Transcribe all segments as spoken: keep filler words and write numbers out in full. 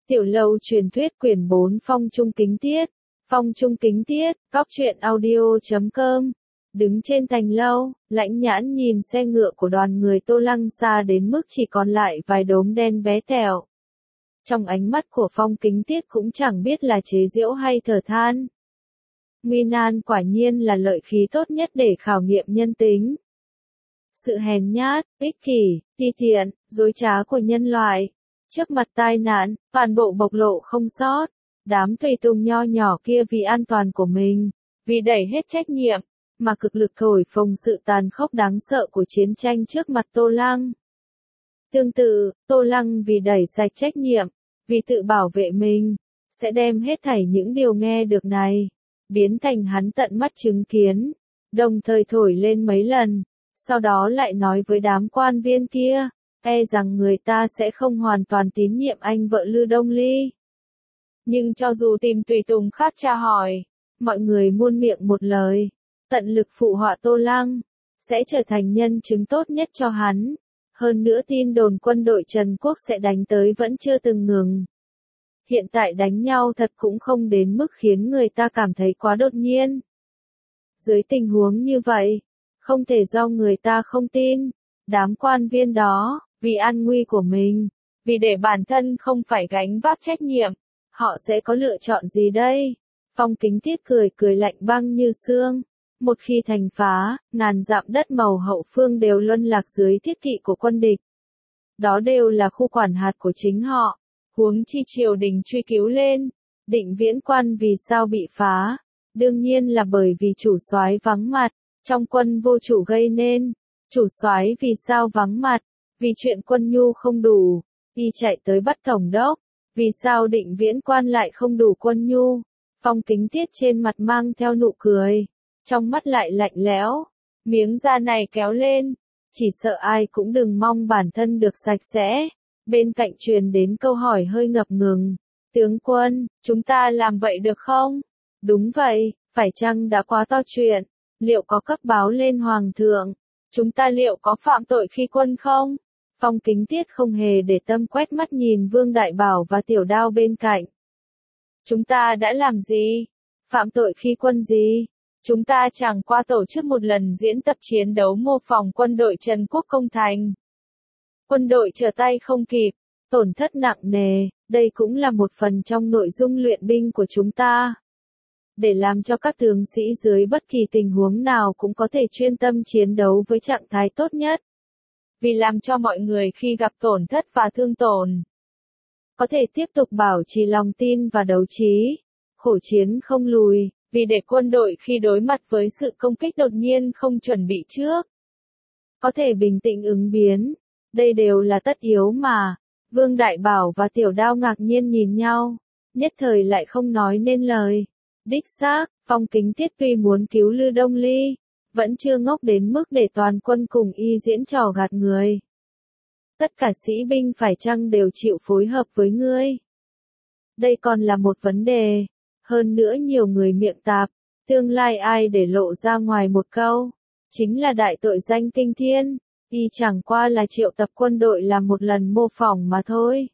Tiểu lâu truyền thuyết quyển bốn Phong Trung Kính Tiết. Phong Trung Kính Tiết, cóc truyện audio chấm com. Đứng trên thành lâu, Lãnh Nhãn nhìn xe ngựa của đoàn người Tô Lăng xa đến mức chỉ còn lại vài đốm đen bé tẹo. Trong ánh mắt của Phong Kính Tiết cũng chẳng biết là chế giễu hay thở than. Nguy nan quả nhiên là lợi khí tốt nhất để khảo nghiệm nhân tính. Sự hèn nhát, ích kỷ, ti tiện, dối trá của nhân loại. Trước mặt tai nạn, toàn bộ bộc lộ không sót. Đám tùy tùng nho nhỏ kia vì an toàn của mình, vì đẩy hết trách nhiệm, mà cực lực thổi phồng sự tàn khốc đáng sợ của chiến tranh trước mặt Tô Lăng. Tương tự, Tô Lăng vì đẩy sạch trách nhiệm, vì tự bảo vệ mình, sẽ đem hết thảy những điều nghe được này, biến thành hắn tận mắt chứng kiến, đồng thời thổi lên mấy lần, sau đó lại nói với đám quan viên kia, e rằng người ta sẽ không hoàn toàn tín nhiệm anh vợ Lư Đông Ly. Nhưng cho dù tìm tùy tùng khác tra hỏi, mọi người muôn miệng một lời, tận lực phụ họa Tô Lăng, sẽ trở thành nhân chứng tốt nhất cho hắn. Hơn nữa tin đồn quân đội Trần Quốc sẽ đánh tới vẫn chưa từng ngừng. Hiện tại đánh nhau thật cũng không đến mức khiến người ta cảm thấy quá đột nhiên. Dưới tình huống như vậy, không thể do người ta không tin, đám quan viên đó, vì an nguy của mình, vì để bản thân không phải gánh vác trách nhiệm, họ sẽ có lựa chọn gì đây? Phong Kính Tiết cười cười lạnh băng như xương. Một khi thành phá, ngàn dặm đất màu hậu phương đều luân lạc dưới thiết kỵ của quân địch. Đó đều là khu quản hạt của chính họ. Huống chi triều đình truy cứu lên, Định Viễn Quan vì sao bị phá? Đương nhiên là bởi vì chủ soái vắng mặt, trong quân vô chủ gây nên. Chủ soái vì sao vắng mặt? Vì chuyện quân nhu không đủ, y chạy tới bắt tổng đốc. Vì sao Định Viễn Quan lại không đủ quân nhu? Phong Kính Tiết trên mặt mang theo nụ cười, trong mắt lại lạnh lẽo. Miếng da này kéo lên, chỉ sợ ai cũng đừng mong bản thân được sạch sẽ. Bên cạnh truyền đến câu hỏi hơi ngập ngừng. Tướng quân, chúng ta làm vậy được không? Đúng vậy, phải chăng đã quá to chuyện? Liệu có cấp báo lên hoàng thượng? Chúng ta liệu có phạm tội khi quân không? Phong Kính Tiết không hề để tâm quét mắt nhìn Vương Đại Bảo và Tiểu Đao bên cạnh. Chúng ta đã làm gì? Phạm tội khi quân gì? Chúng ta chẳng qua tổ chức một lần diễn tập chiến đấu mô phỏng quân đội Trần Quốc công thành. Quân đội trở tay không kịp, tổn thất nặng nề, đây cũng là một phần trong nội dung luyện binh của chúng ta. Để làm cho các tướng sĩ dưới bất kỳ tình huống nào cũng có thể chuyên tâm chiến đấu với trạng thái tốt nhất. Vì làm cho mọi người khi gặp tổn thất và thương tổn, có thể tiếp tục bảo trì lòng tin và đấu trí, khổ chiến không lùi. Vì để quân đội khi đối mặt với sự công kích đột nhiên không chuẩn bị trước, có thể bình tĩnh ứng biến, đây đều là tất yếu mà. Vương Đại Bảo và Tiểu Đao ngạc nhiên nhìn nhau, nhất thời lại không nói nên lời. Đích xác, Phong Kính Tiết tuy muốn cứu Lư Đông Ly, vẫn chưa ngốc đến mức để toàn quân cùng y diễn trò gạt người. Tất cả sĩ binh phải chăng đều chịu phối hợp với ngươi? Đây còn là một vấn đề. Hơn nữa nhiều người miệng tạp, tương lai ai để lộ ra ngoài một câu, chính là đại tội danh kinh thiên, y chẳng qua là triệu tập quân đội làm một lần mô phỏng mà thôi.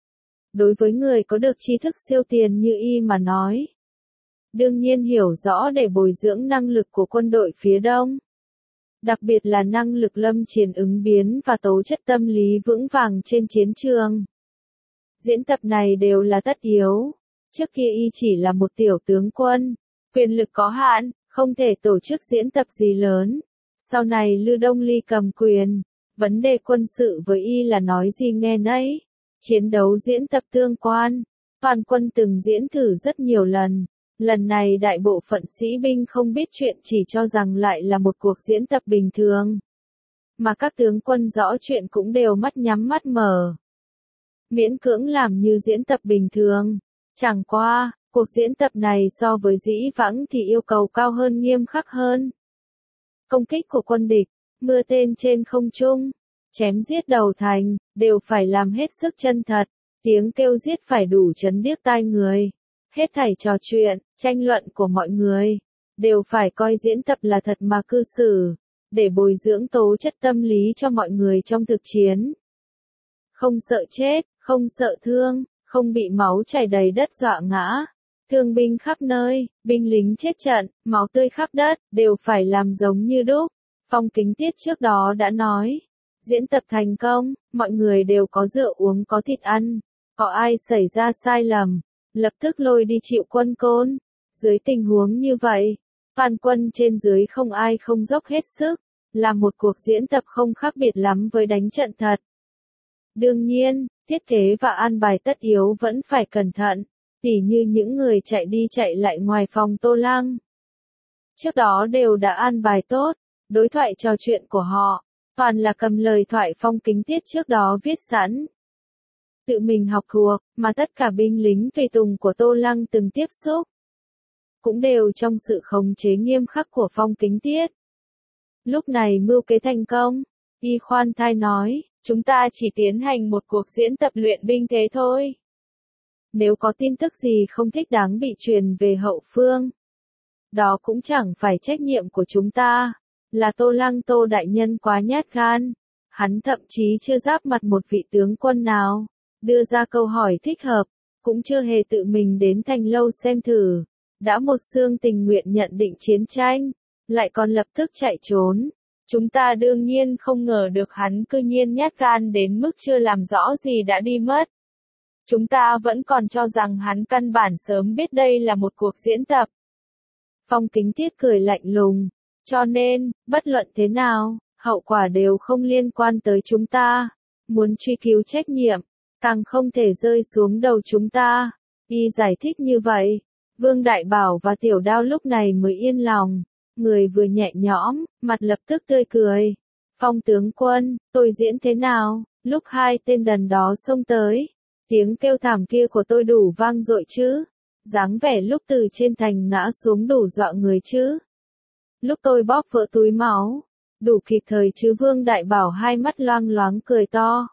Đối với người có được tri thức siêu tiền như y mà nói, đương nhiên hiểu rõ để bồi dưỡng năng lực của quân đội phía Đông. Đặc biệt là năng lực lâm chiến ứng biến và tố chất tâm lý vững vàng trên chiến trường. Diễn tập này đều là tất yếu. Trước kia y chỉ là một tiểu tướng quân, quyền lực có hạn, không thể tổ chức diễn tập gì lớn. Sau này Lư Đông Ly cầm quyền, vấn đề quân sự với y là nói gì nghe nấy. Chiến đấu diễn tập tương quan, toàn quân từng diễn thử rất nhiều lần. Lần này đại bộ phận sĩ binh không biết chuyện chỉ cho rằng lại là một cuộc diễn tập bình thường. Mà các tướng quân rõ chuyện cũng đều mắt nhắm mắt mở, miễn cưỡng làm như diễn tập bình thường. Chẳng qua, cuộc diễn tập này so với dĩ vãng thì yêu cầu cao hơn nghiêm khắc hơn. Công kích của quân địch, mưa tên trên không trung, chém giết đầu thành, đều phải làm hết sức chân thật, tiếng kêu giết phải đủ chấn điếc tai người. Hết thảy trò chuyện, tranh luận của mọi người, đều phải coi diễn tập là thật mà cư xử, để bồi dưỡng tố chất tâm lý cho mọi người trong thực chiến. Không sợ chết, không sợ thương. không bị máu chảy đầy đất dọa ngã. Thương binh khắp nơi, binh lính chết trận, máu tươi khắp đất, đều phải làm giống như đúc. Phong Kính Tiết trước đó đã nói, diễn tập thành công, mọi người đều có rượu uống có thịt ăn, có ai xảy ra sai lầm, lập tức lôi đi chịu quân côn. Dưới tình huống như vậy, toàn quân trên dưới không ai không dốc hết sức, là một cuộc diễn tập không khác biệt lắm với đánh trận thật. Đương nhiên, thiết kế và an bài tất yếu vẫn phải cẩn thận, tỉ như những người chạy đi chạy lại ngoài phòng Tô Lăng. Trước đó đều đã an bài tốt, đối thoại trò chuyện của họ, toàn là cầm lời thoại Phong Kính Tiết trước đó viết sẵn. Tự mình học thuộc, mà tất cả binh lính tùy tùng của Tô Lăng từng tiếp xúc, cũng đều trong sự khống chế nghiêm khắc của Phong Kính Tiết. Lúc này mưu kế thành công, Y khoan thai nói, chúng ta chỉ tiến hành một cuộc diễn tập luyện binh thế thôi. Nếu có tin tức gì không thích đáng bị truyền về hậu phương, đó cũng chẳng phải trách nhiệm của chúng ta, là Tô Lăng Tô đại nhân quá nhát gan. Hắn thậm chí chưa giáp mặt một vị tướng quân nào, đưa ra câu hỏi thích hợp, cũng chưa hề tự mình đến Thành Lâu xem thử, đã một xương tình nguyện nhận định chiến tranh, lại còn lập tức chạy trốn. Chúng ta đương nhiên không ngờ được hắn cư nhiên nhát gan đến mức chưa làm rõ gì đã đi mất. Chúng ta vẫn còn cho rằng hắn căn bản sớm biết đây là một cuộc diễn tập. Phong Kính Tiết cười lạnh lùng, cho nên, bất luận thế nào, hậu quả đều không liên quan tới chúng ta. Muốn truy cứu trách nhiệm, càng không thể rơi xuống đầu chúng ta. Y giải thích như vậy, Vương Đại Bảo và Tiểu Đao lúc này mới yên lòng, người vừa nhẹ nhõm, mặt lập tức tươi cười. Phong tướng quân, tôi diễn thế nào? Lúc hai tên đần đó xông tới, tiếng kêu thảm kia của tôi đủ vang dội chứ? Dáng vẻ lúc từ trên thành ngã xuống đủ dọa người chứ? Lúc tôi bóp vỡ túi máu, đủ kịp thời chứ? Vương Đại Bảo hai mắt loang loáng cười to.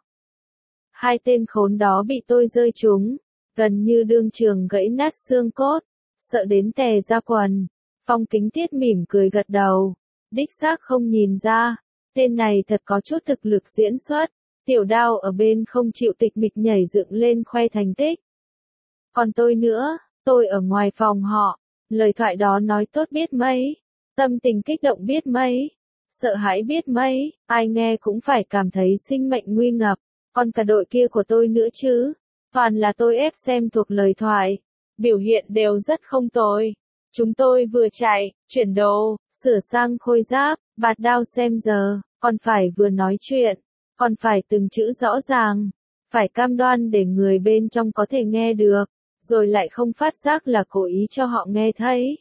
Hai tên khốn đó bị tôi rơi trúng, gần như đương trường gãy nát xương cốt, sợ đến tè ra quần. Phong Kính Tiết mỉm cười gật đầu, đích xác không nhìn ra, tên này thật có chút thực lực diễn xuất. Tiểu Đao ở bên không chịu tịch mịch nhảy dựng lên khoe thành tích. Còn tôi nữa, tôi ở ngoài phòng họ, lời thoại đó nói tốt biết mấy, tâm tình kích động biết mấy, sợ hãi biết mấy, ai nghe cũng phải cảm thấy sinh mệnh nguy ngập, còn cả đội kia của tôi nữa chứ, toàn là tôi ép xem thuộc lời thoại, biểu hiện đều rất không tồi. Chúng tôi vừa chạy, chuyển đồ, sửa sang khôi giáp, bạt đao xem giờ, còn phải vừa nói chuyện, còn phải từng chữ rõ ràng, phải cam đoan để người bên trong có thể nghe được, rồi lại không phát giác là cố ý cho họ nghe thấy.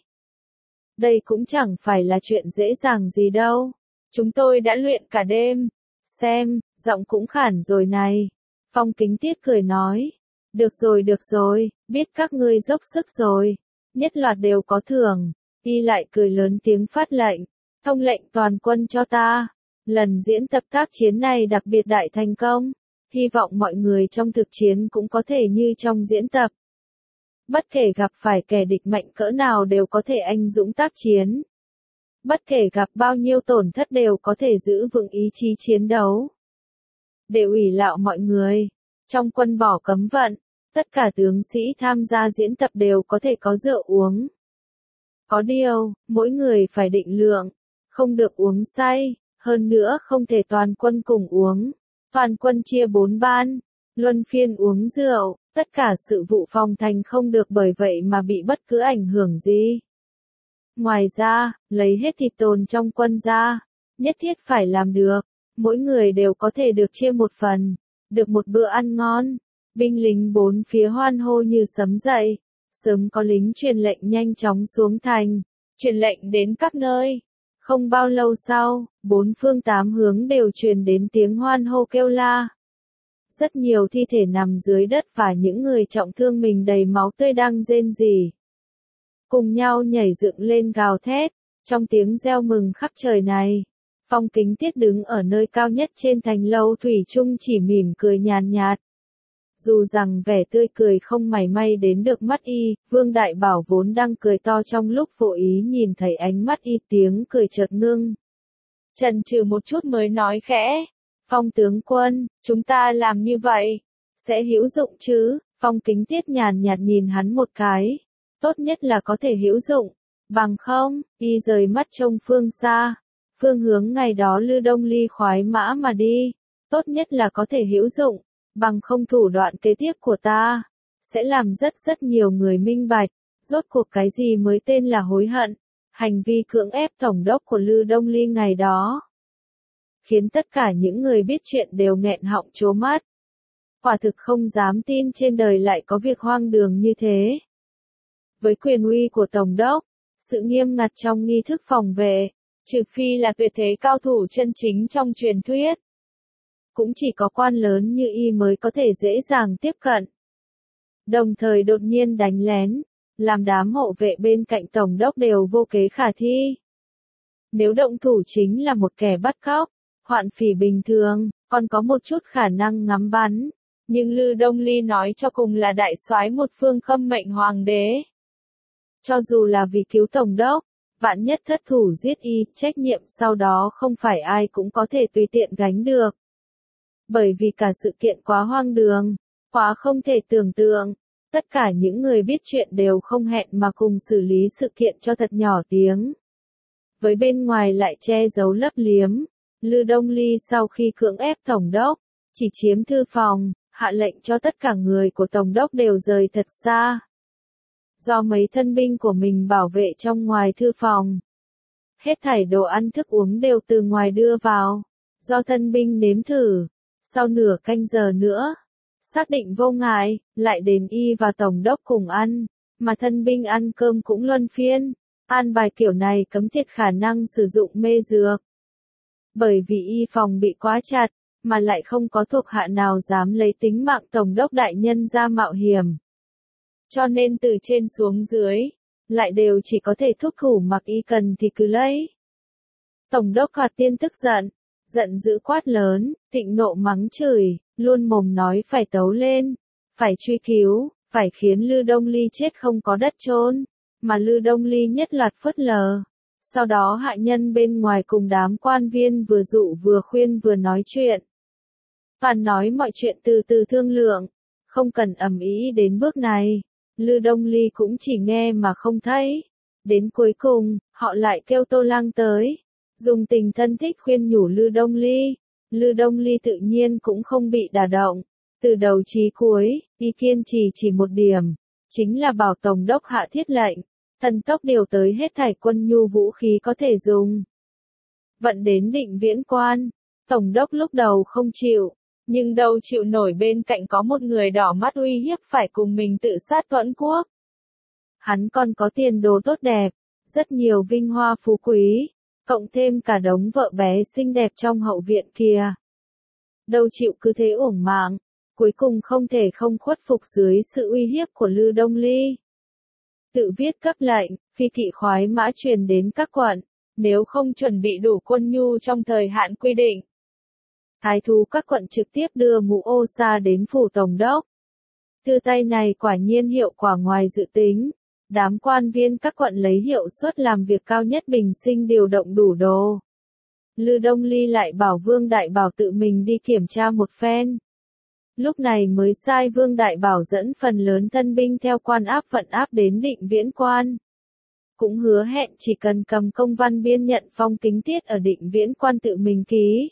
Đây cũng chẳng phải là chuyện dễ dàng gì đâu. Chúng tôi đã luyện cả đêm. Xem, giọng cũng khản rồi này. Phong Kính Tiết cười nói. Được rồi được rồi, biết các ngươi dốc sức rồi. Nhất loạt đều có thưởng. Y lại cười lớn tiếng phát lệnh. Thông lệnh toàn quân cho ta. Lần diễn tập tác chiến này đặc biệt đại thành công. Hy vọng mọi người trong thực chiến cũng có thể như trong diễn tập. Bất kể gặp phải kẻ địch mạnh cỡ nào đều có thể anh dũng tác chiến. Bất kể gặp bao nhiêu tổn thất đều có thể giữ vững ý chí chiến đấu. Để ủy lạo mọi người, trong quân bỏ cấm vận, tất cả tướng sĩ tham gia diễn tập đều có thể có rượu uống. Có điều, mỗi người phải định lượng, không được uống say, hơn nữa không thể toàn quân cùng uống. Toàn quân chia bốn ban, luân phiên uống rượu, tất cả sự vụ phòng thành không được bởi vậy mà bị bất cứ ảnh hưởng gì. Ngoài ra, lấy hết thịt tồn trong quân ra, nhất thiết phải làm được, mỗi người đều có thể được chia một phần, được một bữa ăn ngon. Binh lính bốn phía hoan hô như sấm dậy, sớm có lính truyền lệnh nhanh chóng xuống thành, truyền lệnh đến các nơi. Không bao lâu sau, bốn phương tám hướng đều truyền đến tiếng hoan hô kêu la. Rất nhiều thi thể nằm dưới đất và những người trọng thương mình đầy máu tươi đang rên rỉ. Cùng nhau nhảy dựng lên gào thét, trong tiếng reo mừng khắp trời này. Phong Kính Tiết đứng ở nơi cao nhất trên thành lâu thủy chung chỉ mỉm cười nhàn nhạt. Dù rằng vẻ tươi cười không mảy may đến được mắt y, Vương Đại Bảo vốn đang cười to trong lúc vô ý nhìn thấy ánh mắt y, tiếng cười chợt ngưng. Chần chừ một chút mới nói khẽ. Phong tướng quân, chúng ta làm như vậy, sẽ hữu dụng chứ? Phong Kính Tiết nhàn nhạt nhìn hắn một cái. Tốt nhất là có thể hữu dụng. Bằng không, y rời mắt trông phương xa. Phương hướng ngày đó Lư Đông Ly khoái mã mà đi. Tốt nhất là có thể hữu dụng. Bằng không thủ đoạn kế tiếp của ta. Sẽ làm rất rất nhiều người minh bạch. Rốt cuộc cái gì mới tên là hối hận. Hành vi cưỡng ép tổng đốc của Lư Đông Ly ngày đó. Khiến tất cả những người biết chuyện đều nghẹn họng trố mắt. Quả thực không dám tin trên đời lại có việc hoang đường như thế. Với quyền uy của tổng đốc, sự nghiêm ngặt trong nghi thức phòng vệ, trừ phi là tuyệt thế cao thủ chân chính trong truyền thuyết. Cũng chỉ có quan lớn như y mới có thể dễ dàng tiếp cận. Đồng thời đột nhiên đánh lén, làm đám hộ vệ bên cạnh tổng đốc đều vô kế khả thi. Nếu động thủ chính là một kẻ bắt cóc, hoạn phỉ bình thường, còn có một chút khả năng ngắm bắn. Nhưng Lư Đông Ly nói cho cùng là đại soái một phương khâm mệnh hoàng đế. Cho dù là vì cứu tổng đốc, vạn nhất thất thủ giết y, trách nhiệm sau đó không phải ai cũng có thể tùy tiện gánh được. Bởi vì cả sự kiện quá hoang đường, quá không thể tưởng tượng, tất cả những người biết chuyện đều không hẹn mà cùng xử lý sự kiện cho thật nhỏ tiếng. Với bên ngoài lại che giấu lấp liếm, Lư Đông Ly sau khi cưỡng ép tổng đốc, chỉ chiếm thư phòng, hạ lệnh cho tất cả người của tổng đốc đều rời thật xa. Do mấy thân binh của mình bảo vệ trong ngoài thư phòng. Hết thảy đồ ăn thức uống đều từ ngoài đưa vào. Do thân binh nếm thử. Sau nửa canh giờ nữa. Xác định vô ngại, lại đến y và tổng đốc cùng ăn. Mà thân binh ăn cơm cũng luân phiên. An bài kiểu này cấm tiệt khả năng sử dụng mê dược. Bởi vì y phòng bị quá chặt, mà lại không có thuộc hạ nào dám lấy tính mạng tổng đốc đại nhân ra mạo hiểm. Cho nên từ trên xuống dưới, lại đều chỉ có thể thúc thủ mặc y cần thì cứ lấy. Tổng đốc Hoạt Tiên tức giận, giận dữ quát lớn, thịnh nộ mắng chửi, luôn mồm nói phải tấu lên, phải truy cứu, phải khiến Lư Đông Ly chết không có đất chôn, mà Lư Đông Ly nhất loạt phớt lờ. Sau đó hạ nhân bên ngoài cùng đám quan viên vừa dụ vừa khuyên vừa nói chuyện. Toàn nói mọi chuyện từ từ thương lượng, không cần ầm ĩ đến bước này. Lư Đông Ly cũng chỉ nghe mà không thấy. Đến cuối cùng, họ lại kêu Tô Lăng tới. Dùng tình thân thích khuyên nhủ Lư Đông Ly. Lư Đông Ly tự nhiên cũng không bị đả động. Từ đầu chí cuối, y kiên trì chỉ một điểm. Chính là bảo tổng đốc hạ thiết lệnh. Thần tốc điều tới hết thảy quân nhu vũ khí có thể dùng. Vận đến Định Viễn Quan. Tổng đốc lúc đầu không chịu. Nhưng đâu chịu nổi bên cạnh có một người đỏ mắt uy hiếp phải cùng mình tự sát thuẫn quốc. Hắn còn có tiền đồ tốt đẹp, rất nhiều vinh hoa phú quý, cộng thêm cả đống vợ bé xinh đẹp trong hậu viện kia. Đâu chịu cứ thế uổng mạng, cuối cùng không thể không khuất phục dưới sự uy hiếp của Lư Đông Ly. Tự viết cấp lệnh, phi thị khoái mã truyền đến các quận, nếu không chuẩn bị đủ quân nhu trong thời hạn quy định. Thái thú các quận trực tiếp đưa mũ ô sa đến phủ tổng đốc. Thư tay này quả nhiên hiệu quả ngoài dự tính. Đám quan viên các quận lấy hiệu suất làm việc cao nhất bình sinh điều động đủ đồ. Lư Đông Ly lại bảo Vương Đại Bảo tự mình đi kiểm tra một phen. Lúc này mới sai Vương Đại Bảo dẫn phần lớn thân binh theo quan áp vận áp đến Định Viễn Quan. Cũng hứa hẹn chỉ cần cầm công văn biên nhận Phong Kính Tiết ở Định Viễn Quan tự mình ký.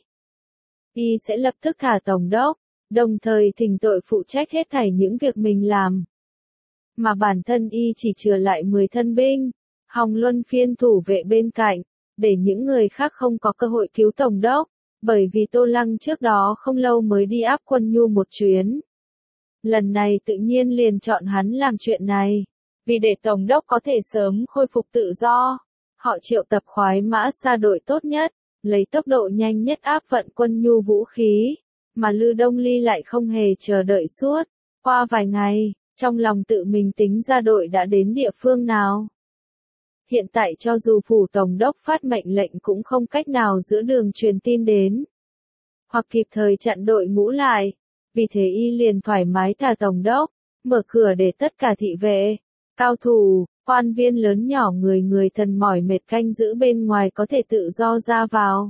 Y sẽ lập tức thả tổng đốc, đồng thời thỉnh tội phụ trách hết thảy những việc mình làm. Mà bản thân y chỉ chừa lại mười thân binh, hòng luân phiên thủ vệ bên cạnh, để những người khác không có cơ hội cứu tổng đốc, bởi vì Tô Lăng trước đó không lâu mới đi áp quân nhu một chuyến. Lần này tự nhiên liền chọn hắn làm chuyện này, vì để tổng đốc có thể sớm khôi phục tự do, họ triệu tập khoái mã xa đội tốt nhất. Lấy tốc độ nhanh nhất áp vận quân nhu vũ khí, mà Lư Đông Ly lại không hề chờ đợi suốt. Qua vài ngày, trong lòng tự mình tính ra đội đã đến địa phương nào. Hiện tại cho dù phủ tổng đốc phát mệnh lệnh cũng không cách nào giữa đường truyền tin đến, hoặc kịp thời chặn đội ngũ lại, vì thế y liền thoải mái thả tổng đốc, mở cửa để tất cả thị vệ, cao thủ, quan viên lớn nhỏ người người thần mỏi mệt canh giữ bên ngoài có thể tự do ra vào.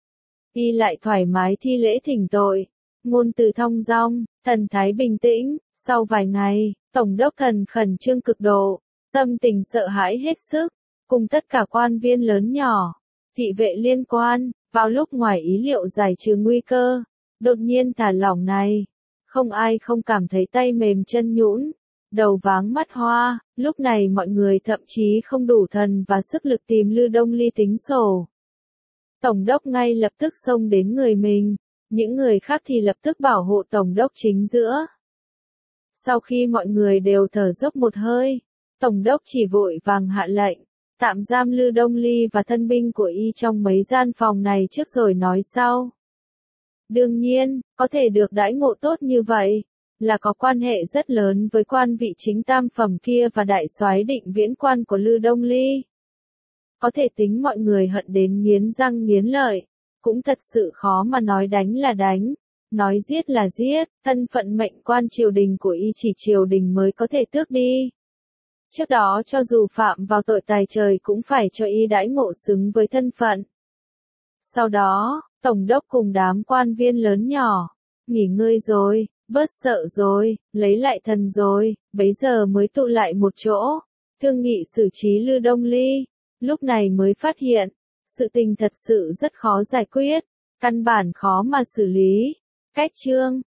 Y lại thoải mái thi lễ thỉnh tội, ngôn từ thong dong, thần thái bình tĩnh, Sau vài ngày, Tổng đốc Thần khẩn trương cực độ, tâm tình sợ hãi hết sức, cùng tất cả quan viên lớn nhỏ, thị vệ liên quan, vào lúc ngoài ý liệu giải trừ nguy cơ, đột nhiên thả lỏng này. Không ai không cảm thấy tay mềm chân nhũn, đầu váng mắt hoa, lúc này mọi người thậm chí không đủ thần và sức lực tìm Lư Đông Ly tính sổ. Tổng đốc ngay lập tức xông đến người mình, những người khác thì lập tức bảo hộ Tổng đốc chính giữa. Sau khi mọi người đều thở dốc một hơi, Tổng đốc chỉ vội vàng hạ lệnh, tạm giam Lư Đông Ly và thân binh của y trong mấy gian phòng này trước rồi nói sau. Đương nhiên, có thể được đãi ngộ tốt như vậy, là có quan hệ rất lớn với quan vị chính tam phẩm kia và đại soái Định Viễn quan của Lư Đông Ly. Có thể tính mọi người hận đến nghiến răng nghiến lợi, cũng thật sự khó mà nói đánh là đánh, nói giết là giết, thân phận mệnh quan triều đình của y chỉ triều đình mới có thể tước đi. Trước đó cho dù phạm vào tội tài trời cũng phải cho y đãi ngộ xứng với thân phận. Sau đó, Tổng đốc cùng đám quan viên lớn nhỏ, nghỉ ngơi rồi, bớt sợ rồi, lấy lại thần rồi, bấy giờ mới tụ lại một chỗ, thương nghị xử trí Lư Đông Ly, lúc này mới phát hiện, sự tình thật sự rất khó giải quyết, căn bản khó mà xử lý. Cách chương